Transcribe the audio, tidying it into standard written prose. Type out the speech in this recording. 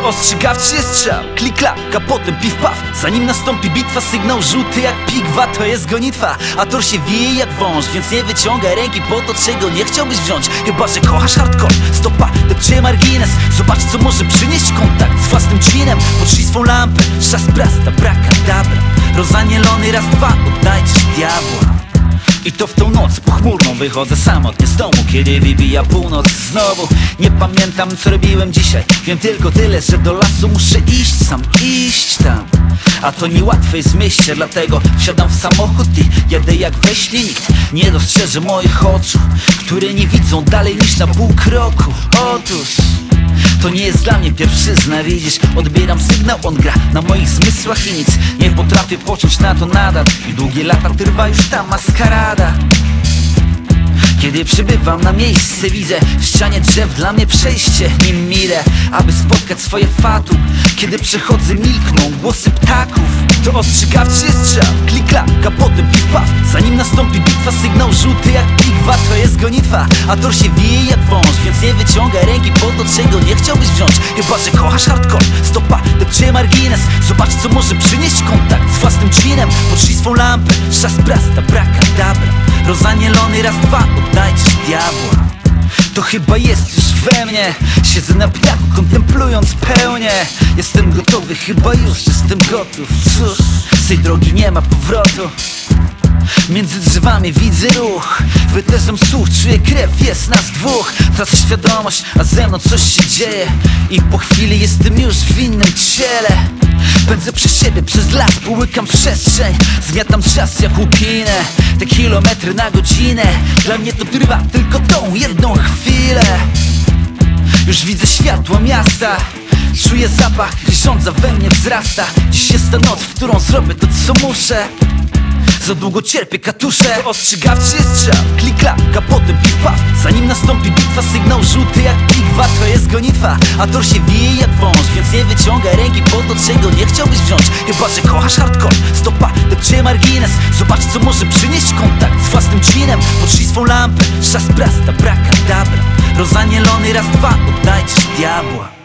ostrzegawczy jest strzał, klik klak, a potem piw paf. Zanim nastąpi bitwa, sygnał żółty jak pigwa, to jest gonitwa. A tor się wije jak wąż, więc nie wyciągaj ręki po to, czego nie chciałbyś wziąć. Chyba że kochasz hardcore, stopa, depcze margines. Zobacz, co może przynieść kontakt z własnym dżinem. Potrzyj swą lampę, czas brasta, brakadabra. Rozanielony raz, dwa, oddajcie diabła. I to w tą noc pochmurną wychodzę samotnie z domu, kiedy wybija północ znowu. Nie pamiętam, co robiłem dzisiaj. Wiem tylko tyle, że do lasu muszę iść sam, iść tam. A to niełatwe jest w mieście, dlatego wsiadam w samochód i jadę jak we śnie. Nikt nie dostrzeże moich oczu, które nie widzą dalej niż na pół kroku. Otóż to nie jest dla mnie pierwszyzna, widzisz, odbieram sygnał, on gra na moich zmysłach i nic nie potrafię poczuć na to nadal. I długie lata trwa już ta maskarada. Kiedy przybywam na miejsce, widzę w ścianie drzew dla mnie przejście, nim mile, aby spotkać swoje fatum. Kiedy przechodzę, milkną głosy ptaków. To ostrzegawczy jest strzał, klik klak, a potem piw paf. Zanim nastąpi bitwa, sygnał żółty jak pigwa, to jest gonitwa. A tor się wije jak wąż, więc nie wyciągaj ręki po to, czego nie chciałbyś wziąć. Chyba że kochasz hardcore, stopa, depcze margines. Zobacz, co może przynieść kontakt z własnym dżinem. Potrzyj swą lampę, czas brasta, brakadabra. Rozanielony raz, dwa, oddajcie diabła. To chyba jest już we mnie. Siedzę na pniaku, kontemplując pełnię. Jestem gotowy, chyba już jestem gotów. Cóż, z tej drogi nie ma powrotu. Między drzewami widzę ruch, wyderzam słuch, czuję krew, jest nas dwóch. Tracę świadomość, a ze mną coś się dzieje. I po chwili jestem już w innym ciele. Pędzę przez siebie, przez las, połykam przestrzeń. Zmiatam czas jak łupinę, te kilometry na godzinę. Dla mnie to trwa tylko tą jedną chwilę. Już widzę światła miasta, czuję zapach i żądza we mnie wzrasta. Dziś jest ta noc, w którą zrobię to, co muszę. Za długo cierpię katusze. To ostrzegawczy jest strzał, klik klak, a potem piw paf. Zanim nastąpi bitwa, sygnał żółty jak pigwa, to jest gonitwa. A tor się wije jak wąż, więc nie wyciągaj ręki po to, czego nie chciałbyś wziąć. Chyba że kochasz hardcore, stopa, depcze margines. Zobacz, co może przynieść kontakt z własnym dżinem. Potrzyj swą lampę, czas brasta, brakadabra. Rozanielony raz, dwa, oddajcie diabła.